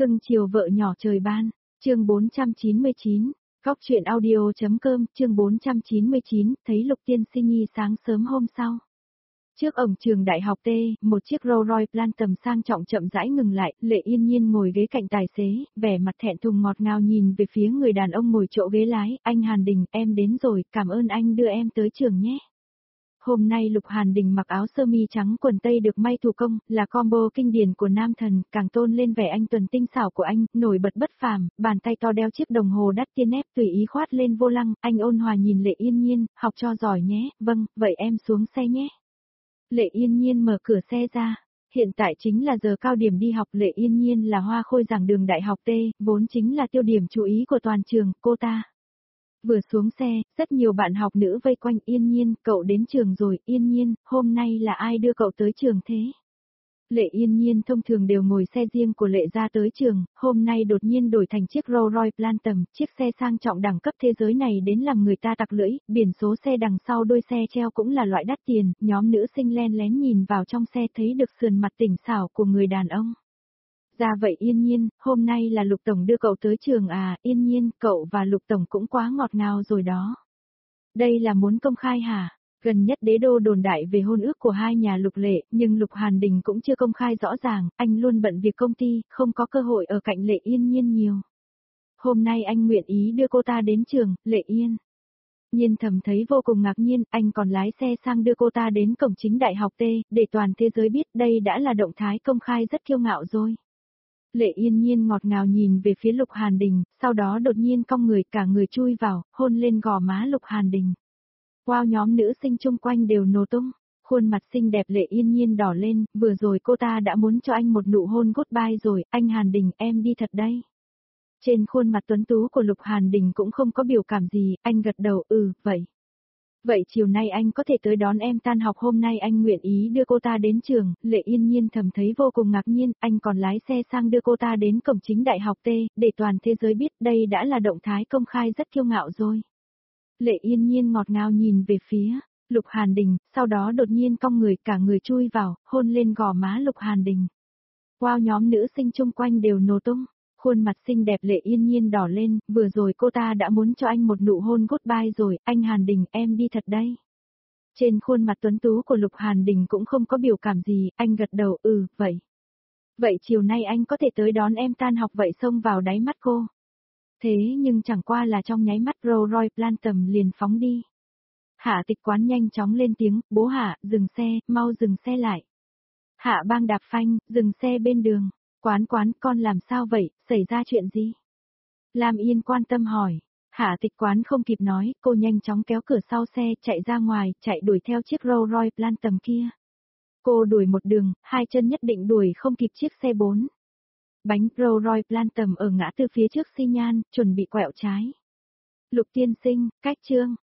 Cưng chiều vợ nhỏ trời ban, chương 499, Góc chuyện audio.com, chương 499, thấy Lục Tiên Sinh Nhi sáng sớm hôm sau. Trước cổng trường đại học T, một chiếc Rolls Royce Phantom sang trọng chậm rãi ngừng lại, Lệ Yên Nhiên ngồi ghế cạnh tài xế, vẻ mặt thẹn thùng ngọt ngào nhìn về phía người đàn ông ngồi chỗ ghế lái, anh Hàn Đình, em đến rồi, cảm ơn anh đưa em tới trường nhé. Hôm nay Lục Hàn Đình mặc áo sơ mi trắng quần tây được may thủ công, là combo kinh điển của nam thần, càng tôn lên vẻ anh tuần tinh xảo của anh, nổi bật bất phàm, bàn tay to đeo chiếc đồng hồ đắt tiền ép tùy ý khoát lên vô lăng, anh ôn hòa nhìn Lệ Yên Nhiên, học cho giỏi nhé, vâng, vậy em xuống xe nhé. Lệ Yên Nhiên mở cửa xe ra. Hiện tại chính là giờ cao điểm đi học. Lệ Yên Nhiên là hoa khôi giảng đường đại học T, vốn chính là tiêu điểm chú ý của toàn trường, cô ta. Vừa xuống xe, rất nhiều bạn học nữ vây quanh Yên Nhiên, cậu đến trường rồi, Yên Nhiên, hôm nay là ai đưa cậu tới trường thế? Lệ Yên Nhiên thông thường đều ngồi xe riêng của Lệ ra tới trường, hôm nay đột nhiên đổi thành chiếc Rolls Royce Phantom, chiếc xe sang trọng đẳng cấp thế giới này đến làm người ta tặc lưỡi, biển số xe đằng sau đôi xe treo cũng là loại đắt tiền, nhóm nữ sinh len lén nhìn vào trong xe thấy được sườn mặt tỉnh xảo của người đàn ông. Ra vậy Yên Nhiên, hôm nay là Lục Tổng đưa cậu tới trường à, Yên Nhiên, cậu và Lục Tổng cũng quá ngọt ngào rồi đó. Đây là muốn công khai hả? Gần nhất đế đô đồn đại về hôn ước của hai nhà Lục Lệ, nhưng Lục Hàn Đình cũng chưa công khai rõ ràng, anh luôn bận việc công ty, không có cơ hội ở cạnh Lệ Yên Nhiên nhiều. Hôm nay anh nguyện ý đưa cô ta đến trường, Lệ Yên Nhiên thầm thấy vô cùng ngạc nhiên, anh còn lái xe sang đưa cô ta đến cổng chính đại học T, để toàn thế giới biết đây đã là động thái công khai rất kiêu ngạo rồi. Lệ Yên Nhiên ngọt ngào nhìn về phía Lục Hàn Đình, sau đó đột nhiên cong người cả người chui vào, hôn lên gò má Lục Hàn Đình. Wow, nhóm nữ sinh chung quanh đều nổ tung, khuôn mặt xinh đẹp Lệ Yên Nhiên đỏ lên, vừa rồi cô ta đã muốn cho anh một nụ hôn goodbye rồi, anh Hàn Đình em đi thật đây. Trên khuôn mặt tuấn tú của Lục Hàn Đình cũng không có biểu cảm gì, anh gật đầu, vậy. Vậy chiều nay anh có thể tới đón em tan học, hôm nay anh nguyện ý đưa cô ta đến trường. Lệ Yên Nhiên thầm thấy vô cùng ngạc nhiên, anh còn lái xe sang đưa cô ta đến cổng chính đại học T, để toàn thế giới biết đây đã là động thái công khai rất kiêu ngạo rồi. Lệ Yên Nhiên ngọt ngào nhìn về phía Lục Hàn Đình, sau đó đột nhiên cong người cả người chui vào, hôn lên gò má Lục Hàn Đình. Wow, nhóm nữ sinh chung quanh đều nổ tung. Khuôn mặt xinh đẹp Lệ Yên Nhiên đỏ lên, vừa rồi cô ta đã muốn cho anh một nụ hôn goodbye rồi, anh Hàn Đình em đi thật đây. Trên khuôn mặt tuấn tú của Lục Hàn Đình cũng không có biểu cảm gì, anh gật đầu, vậy. Vậy chiều nay anh có thể tới đón em tan học, vậy xông vào đáy mắt cô. Thế nhưng chẳng qua là trong nháy mắt Rolls Royce Phantom liền phóng đi. Hạ Tịch Quán nhanh chóng lên tiếng, bố Hạ, dừng xe, mau dừng xe lại. Hạ Bang đạp phanh, dừng xe bên đường. Quán, con làm sao vậy, xảy ra chuyện gì? Lam Yên quan tâm hỏi. Hạ Tịch Quán không kịp nói, cô nhanh chóng kéo cửa sau xe, chạy ra ngoài, chạy đuổi theo chiếc Rolls Royce Phantom kia. Cô đuổi một đường, hai chân nhất định đuổi không kịp chiếc xe 4 bánh Rolls Royce Phantom ở ngã tư phía trước xi nhan, chuẩn bị quẹo trái. Lục tiên sinh, cách chương,